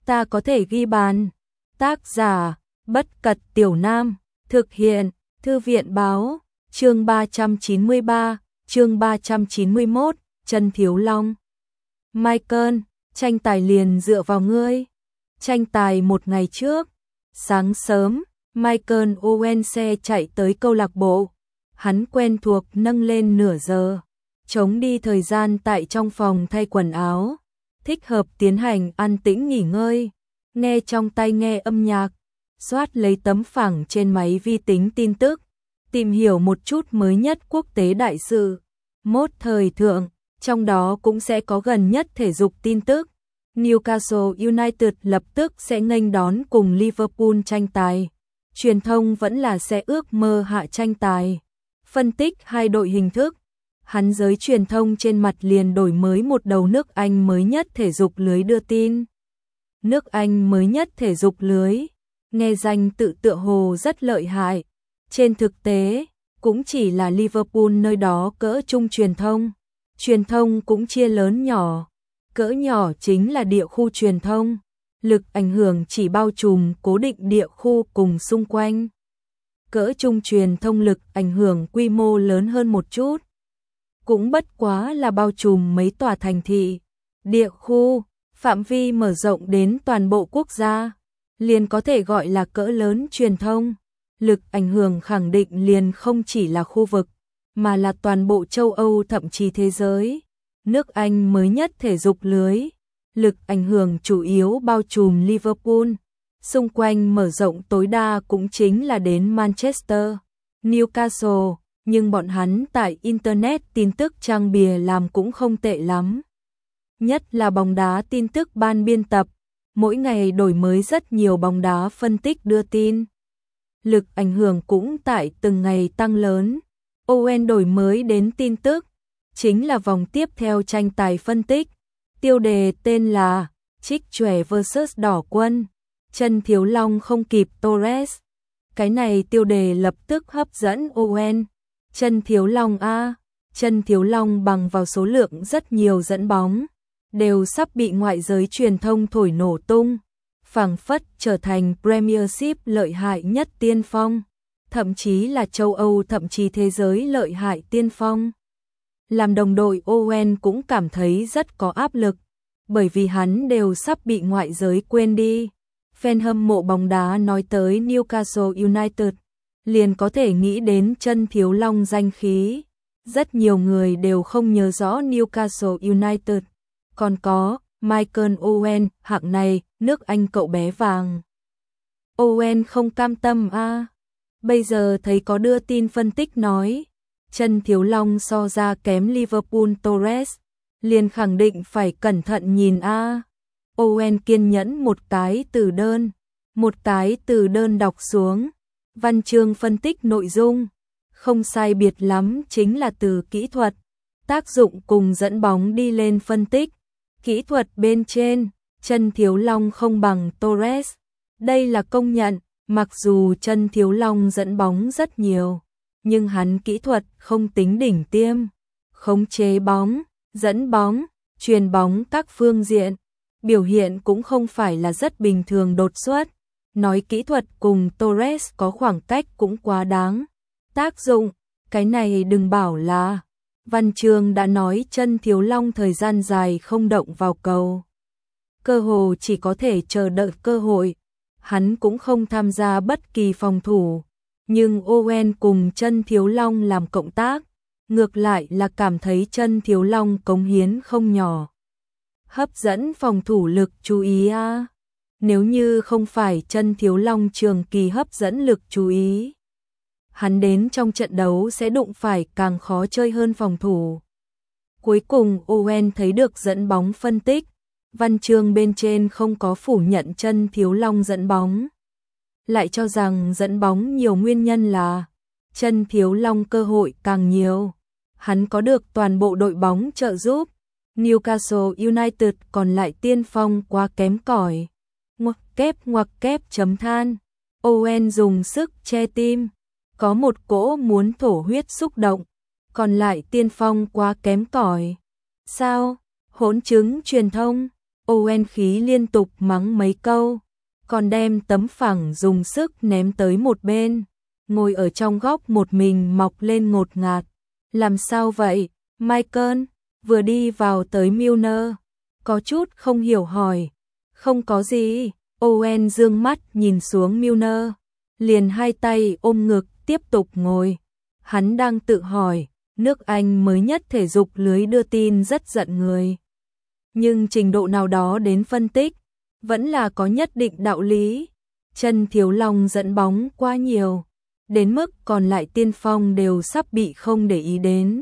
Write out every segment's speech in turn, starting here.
ta có thể ghi bàn. Tác giả, Bất Cật Tiểu Nam, thực hiện, Thư viện Báo, chương 393, chương 391, Trần Thiếu Long. Michael, tranh tài liền dựa vào ngươi. Tranh tài một ngày trước, sáng sớm, Michael Owen xe chạy tới câu lạc bộ. Hắn quen thuộc nâng lên nửa giờ, chống đi thời gian tại trong phòng thay quần áo, thích hợp tiến hành an tĩnh nghỉ ngơi, nghe trong tai nghe âm nhạc, soát lấy tấm phẳng trên máy vi tính tin tức, tìm hiểu một chút mới nhất quốc tế đại sự, mốt thời thượng, trong đó cũng sẽ có gần nhất thể dục tin tức. Newcastle United lập tức sẽ nghênh đón cùng Liverpool tranh tài. Truyền thông vẫn là sẽ ước mơ hạ tranh tài. Phân tích hai đội hình thức, hắn giới truyền thông trên mặt liền đổi mới một đầu nước Anh mới nhất thể dục lưới đưa tin. Nước Anh mới nhất thể dục lưới, nghe danh tự tựa hồ rất lợi hại. Trên thực tế, cũng chỉ là Liverpool nơi đó cỡ trung truyền thông. Truyền thông cũng chia lớn nhỏ. Cỡ nhỏ chính là địa khu truyền thông. Lực ảnh hưởng chỉ bao trùm cố định địa khu cùng xung quanh. Cỡ trung truyền thông lực ảnh hưởng quy mô lớn hơn một chút. Cũng bất quá là bao trùm mấy tòa thành thị, địa khu, phạm vi mở rộng đến toàn bộ quốc gia, liền có thể gọi là cỡ lớn truyền thông. Lực ảnh hưởng khẳng định liền không chỉ là khu vực, mà là toàn bộ châu Âu thậm chí thế giới. Nước Anh mới nhất thể dục lưới, lực ảnh hưởng chủ yếu bao trùm Liverpool, xung quanh mở rộng tối đa cũng chính là đến Manchester, Newcastle, nhưng bọn hắn tại Internet tin tức trang bìa làm cũng không tệ lắm. Nhất là bóng đá tin tức ban biên tập, mỗi ngày đổi mới rất nhiều bóng đá phân tích đưa tin. Lực ảnh hưởng cũng tại từng ngày tăng lớn. Owen đổi mới đến tin tức, chính là vòng tiếp theo tranh tài phân tích. Tiêu đề tên là Trích Chòe vs Đỏ Quân. Trần Thiếu Long không kịp Torres. Cái này tiêu đề lập tức hấp dẫn Owen. Trần Thiếu Long a, Trần Thiếu Long bằng vào số lượng rất nhiều dẫn bóng, đều sắp bị ngoại giới truyền thông thổi nổ tung, phảng phất trở thành Premiership lợi hại nhất tiên phong, thậm chí là châu Âu thậm chí thế giới lợi hại tiên phong. Làm đồng đội Owen cũng cảm thấy rất có áp lực, bởi vì hắn đều sắp bị ngoại giới quên đi. Fan hâm mộ bóng đá nói tới Newcastle United, liền có thể nghĩ đến Trần Thiếu Long danh khí. Rất nhiều người đều không nhớ rõ Newcastle United. Còn có Michael Owen, hạng này, nước Anh cậu bé vàng. Owen không cam tâm a. Bây giờ thấy có đưa tin phân tích nói Trần Thiếu Long so ra kém Liverpool Torres, liền khẳng định phải cẩn thận nhìn a. Owen kiên nhẫn một cái từ đơn đọc xuống. Văn chương phân tích nội dung, không sai biệt lắm chính là từ kỹ thuật, tác dụng cùng dẫn bóng đi lên phân tích. Kỹ thuật bên trên, Trần Thiếu Long không bằng Torres. Đây là công nhận, mặc dù Trần Thiếu Long dẫn bóng rất nhiều, nhưng hắn kỹ thuật không tính đỉnh tiêm. Khống chế bóng, dẫn bóng, truyền bóng các phương diện, biểu hiện cũng không phải là rất bình thường đột xuất. Nói kỹ thuật cùng Torres có khoảng cách cũng quá đáng. Tác dụng, cái này đừng bảo là. Văn chương đã nói Trần Thiếu Long thời gian dài không động vào cầu. Cơ hồ chỉ có thể chờ đợi cơ hội. Hắn cũng không tham gia bất kỳ phòng thủ. Nhưng Owen cùng Trần Thiếu Long làm cộng tác, ngược lại là cảm thấy Trần Thiếu Long cống hiến không nhỏ. Hấp dẫn phòng thủ lực chú ý a. Nếu như không phải Trần Thiếu Long trường kỳ hấp dẫn lực chú ý, hắn đến trong trận đấu sẽ đụng phải càng khó chơi hơn phòng thủ. Cuối cùng Owen thấy được dẫn bóng phân tích, văn chương bên trên không có phủ nhận Trần Thiếu Long dẫn bóng, lại cho rằng dẫn bóng nhiều nguyên nhân là Trần Thiếu Long cơ hội càng nhiều, hắn có được toàn bộ đội bóng trợ giúp. Newcastle United còn lại tiên phong quá kém cỏi. Ngoặc kép chấm than. Owen dùng sức che tim, có một cỗ muốn thổ huyết xúc động. Còn lại tiên phong quá kém cỏi. Sao? Hỗn chứng truyền thông. Owen khí liên tục mắng mấy câu, còn đem tấm phẳng dùng sức ném tới một bên, ngồi ở trong góc một mình mọc lên ngột ngạt. Làm sao vậy, Michael? Vừa đi vào tới Milner, có chút không hiểu hỏi. Không có gì. Owen dương mắt nhìn xuống Milner, liền hai tay ôm ngực tiếp tục ngồi. Hắn đang tự hỏi, nước Anh mới nhất thể dục lưới đưa tin rất giận người. Nhưng trình độ nào đó đến phân tích, vẫn là có nhất định đạo lý. Chân Thiếu Long dẫn bóng quá nhiều, đến mức còn lại tiên phong đều sắp bị không để ý đến.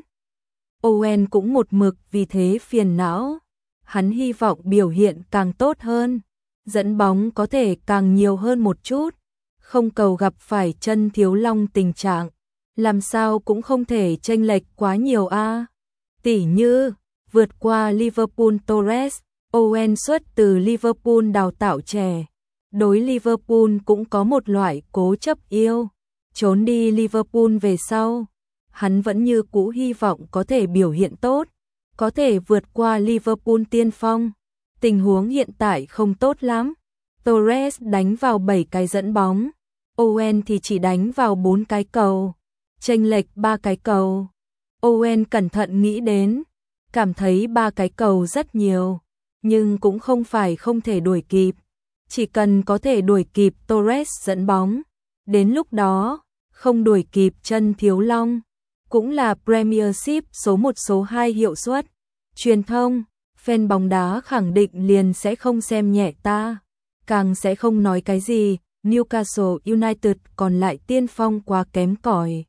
Owen cũng một mực vì thế phiền não. Hắn hy vọng biểu hiện càng tốt hơn, dẫn bóng có thể càng nhiều hơn một chút, không cầu gặp phải Chân Thiếu Long tình trạng, làm sao cũng không thể chênh lệch quá nhiều a. Tỉ như, vượt qua Liverpool Torres, Owen xuất từ Liverpool đào tạo trẻ. Đối Liverpool cũng có một loại cố chấp yêu, trốn đi Liverpool về sau. Hắn vẫn như cũ hy vọng có thể biểu hiện tốt, có thể vượt qua Liverpool tiên phong. Tình huống hiện tại không tốt lắm. Torres đánh vào 7 cái dẫn bóng, Owen thì chỉ đánh vào 4 cái cầu, chênh lệch 3 cái cầu. Owen cẩn thận nghĩ đến, cảm thấy 3 cái cầu rất nhiều, nhưng cũng không phải không thể đuổi kịp. Chỉ cần có thể đuổi kịp Torres dẫn bóng, đến lúc đó, không đuổi kịp Chân Thiếu Long, cũng là Premiership số 1 số 2 hiệu suất. Truyền thông, fan bóng đá khẳng định liền sẽ không xem nhẹ ta, càng sẽ không nói cái gì, Newcastle United còn lại tiên phong quá kém cỏi.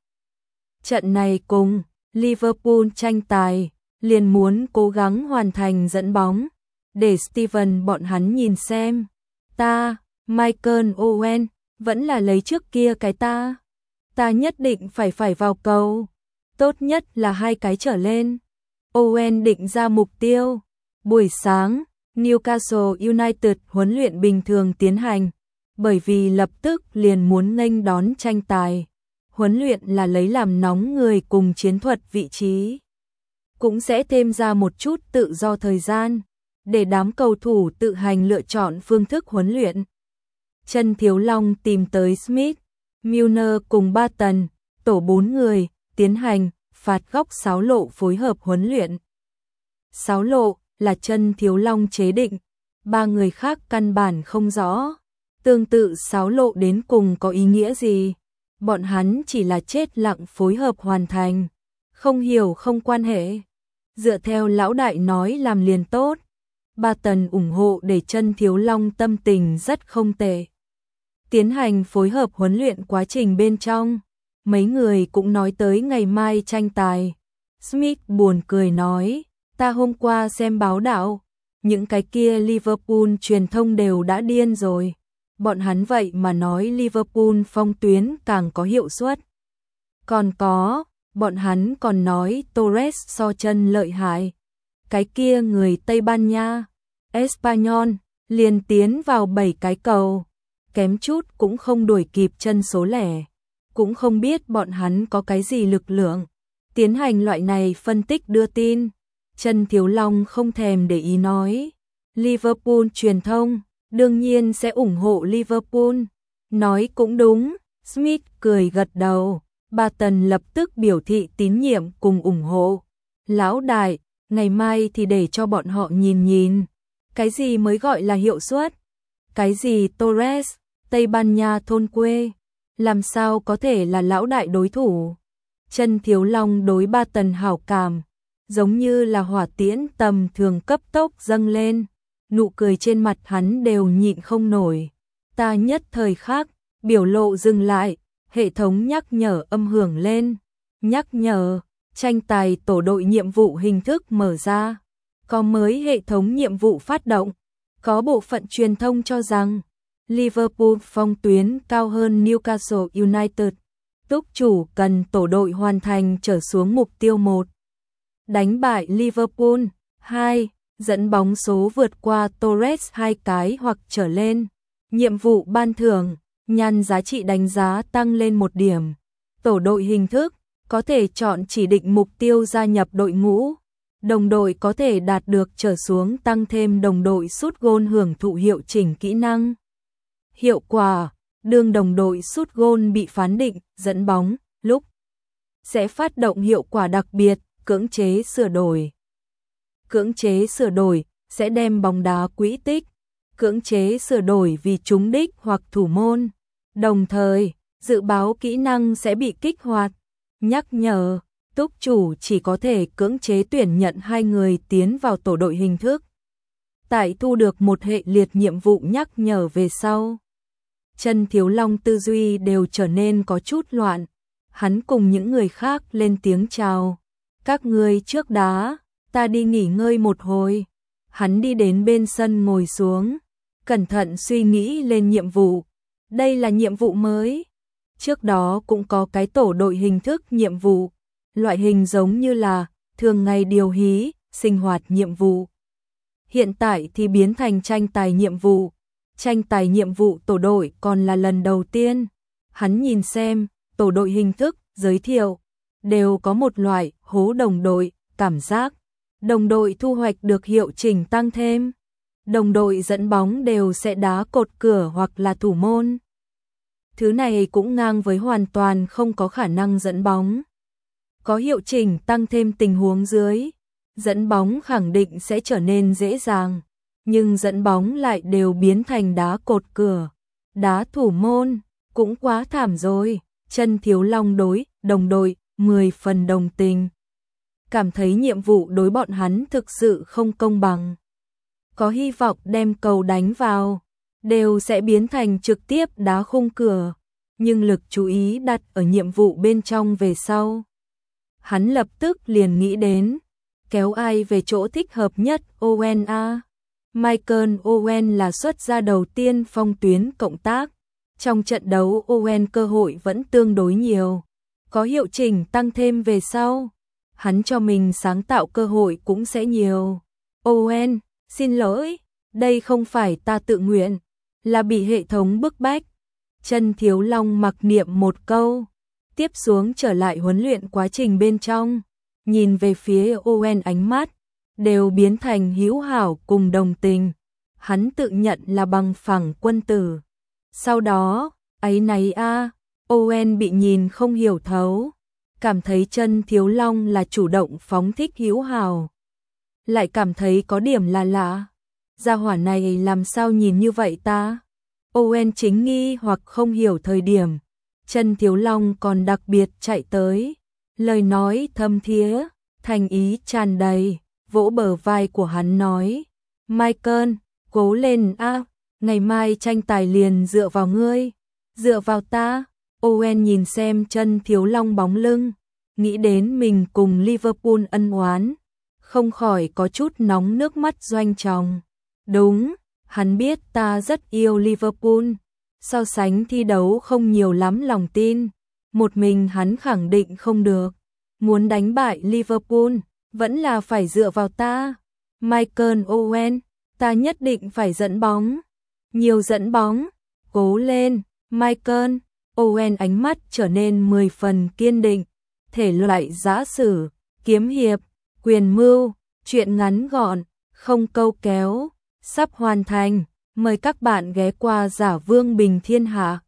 Trận này cùng Liverpool tranh tài, liền muốn cố gắng hoàn thành dẫn bóng, để Steven bọn hắn nhìn xem. Ta, Michael Owen, vẫn là lấy trước kia cái ta. Ta nhất định phải vào cầu, tốt nhất là 2 cái trở lên. Owen định ra mục tiêu. Buổi sáng, Newcastle United huấn luyện bình thường tiến hành, bởi vì lập tức liền muốn nghênh đón tranh tài. Huấn luyện là lấy làm nóng người cùng chiến thuật vị trí. Cũng sẽ thêm ra một chút tự do thời gian, để đám cầu thủ tự hành lựa chọn phương thức huấn luyện. Chân Thiếu Long tìm tới Smith, Milner cùng Barton, tổ 4 người, tiến hành phạt góc sáo lộ phối hợp huấn luyện. Sáo lộ là Chân Thiếu Long chế định, 3 người khác căn bản không rõ. Tương tự sáo lộ đến cùng có ý nghĩa gì? Bọn hắn chỉ là chết lặng phối hợp hoàn thành, không hiểu không quan hệ. Dựa theo lão đại nói làm liền tốt. Barton ủng hộ để Chân Thiếu Long tâm tình rất không tệ. Tiến hành phối hợp huấn luyện quá trình bên trong, mấy người cũng nói tới ngày mai tranh tài. Smith buồn cười nói, ta hôm qua xem báo đạo, những cái kia Liverpool truyền thông đều đã điên rồi. Bọn hắn vậy mà nói Liverpool phong tuyến càng có hiệu suất. Còn có, bọn hắn còn nói Torres so Chân lợi hại. Cái kia người Tây Ban Nha, Espanyol, liền tiến vào 7 cái cầu, kém chút cũng không đuổi kịp Chân số lẻ. Cũng không biết bọn hắn có cái gì lực lượng tiến hành loại này phân tích đưa tin. Chân Thiếu Long không thèm để ý nói, Liverpool truyền thông đương nhiên sẽ ủng hộ Liverpool. Nói cũng đúng, Smith cười gật đầu. Barton lập tức biểu thị tín nhiệm cùng ủng hộ. Lão đại, ngày mai thì để cho bọn họ nhìn nhìn, cái gì mới gọi là hiệu suất? Cái gì Torres, Tây Ban Nha thôn quê, làm sao có thể là lão đại đối thủ? Chân Thiếu Long đối Barton hảo cảm, giống như là hỏa tiễn tầm thường cấp tốc dâng lên, nụ cười trên mặt hắn đều nhịn không nổi. Ta nhất thời khắc, biểu lộ dừng lại, hệ thống nhắc nhở âm hưởng lên. Nhắc nhở, tranh tài tổ đội nhiệm vụ hình thức mở ra. Có mới hệ thống nhiệm vụ phát động. Có bộ phận truyền thông cho rằng Liverpool phong tuyến cao hơn Newcastle United. Túc chủ cần tổ đội hoàn thành trở xuống mục tiêu 1. Đánh bại Liverpool. 2. Dẫn bóng số vượt qua Torres 2 cái hoặc trở lên. Nhiệm vụ ban thưởng, nhan giá trị đánh giá tăng lên 1 điểm. Tổ đội hình thức, có thể chọn chỉ định mục tiêu gia nhập đội ngũ. Đồng đội có thể đạt được trở xuống tăng thêm đồng đội sút gôn hưởng thụ hiệu chỉnh kỹ năng. Hiệu quả, đương đồng đội sút gôn bị phán định dẫn bóng, lúc sẽ phát động hiệu quả đặc biệt, cưỡng chế sửa đổi. Cưỡng chế sửa đổi sẽ đem bóng đá quỹ tích, cưỡng chế sửa đổi vì trúng đích hoặc thủ môn. Đồng thời, dự báo kỹ năng sẽ bị kích hoạt. Nhắc nhở, túc chủ chỉ có thể cưỡng chế tuyển nhận 2 người tiến vào tổ đội hình thức. Tại thu được một hệ liệt nhiệm vụ nhắc nhở về sau. Chân Thiếu Long tư duy đều trở nên có chút loạn. Hắn cùng những người khác lên tiếng chào. Các ngươi trước đá, ta đi nghỉ ngơi một hồi. Hắn đi đến bên sân ngồi xuống, cẩn thận suy nghĩ lên nhiệm vụ. Đây là nhiệm vụ mới. Trước đó cũng có cái tổ đội hình thức nhiệm vụ, loại hình giống như là thường ngày điều hí, sinh hoạt nhiệm vụ. Hiện tại thì biến thành tranh tài nhiệm vụ. Tranh tài nhiệm vụ tổ đội còn là lần đầu tiên. Hắn nhìn xem, tổ đội hình thức, giới thiệu, đều có một loại hố đồng đội, cảm giác. Đồng đội thu hoạch được hiệu chỉnh tăng thêm. Đồng đội dẫn bóng đều sẽ đá cột cửa hoặc là thủ môn. Thứ này cũng ngang với hoàn toàn không có khả năng dẫn bóng. Có hiệu chỉnh tăng thêm tình huống dưới, dẫn bóng khẳng định sẽ trở nên dễ dàng, nhưng dẫn bóng lại đều biến thành đá cột cửa, đá thủ môn, cũng quá thảm rồi. Chân Thiếu Long đối đồng đội 10 phần đồng tình. Cảm thấy nhiệm vụ đối bọn hắn thực sự không công bằng. Có hy vọng đem cầu đánh vào, đều sẽ biến thành trực tiếp đá khung cửa, nhưng lực chú ý đặt ở nhiệm vụ bên trong về sau. Hắn lập tức liền nghĩ đến, kéo ai về chỗ thích hợp nhất. Owen a. Michael Owen là xuất gia đầu tiên phong tuyến cộng tác. Trong trận đấu Owen cơ hội vẫn tương đối nhiều, có hiệu chỉnh tăng thêm về sau, hắn cho mình sáng tạo cơ hội cũng sẽ nhiều. Owen, xin lỗi, đây không phải ta tự nguyện, là bị hệ thống bức bách. Chân Thiếu Long mặc niệm một câu, tiếp xuống trở lại huấn luyện quá trình bên trong, nhìn về phía Owen ánh mắt đều biến thành hữu hảo cùng đồng tình. Hắn tự nhận là bằng phẳng quân tử. Sau đó, ấy nấy a, Owen bị nhìn không hiểu thấu, cảm thấy Chân Thiếu Long là chủ động phóng thích hữu hảo, lại cảm thấy có điểm là lạ. Gia hỏa này làm sao nhìn như vậy ta? Owen chính nghi hoặc không hiểu thời điểm, Chân Thiếu Long còn đặc biệt chạy tới, lời nói thâm thía, thành ý tràn đầy, vỗ bờ vai của hắn nói: "Michael, cố lên a, ngày mai tranh tài liền dựa vào ngươi, dựa vào ta." Owen nhìn xem Chân Thiếu Long bóng lưng, nghĩ đến mình cùng Liverpool ân oán, không khỏi có chút nóng nước mắt doanh tròng. Đúng, hắn biết ta rất yêu Liverpool, so sánh thi đấu không nhiều lắm lòng tin, một mình hắn khẳng định không được, muốn đánh bại Liverpool, vẫn là phải dựa vào ta. Michael Owen, ta nhất định phải dẫn bóng, nhiều dẫn bóng, cố lên, Michael. Owen ánh mắt trở nên 10 phần kiên định, thể loại giã sử, kiếm hiệp, quyền mưu, truyện ngắn gọn, không câu kéo, sắp hoàn thành. Mời các bạn ghé qua Giả Vương Bình Thiên Hạ.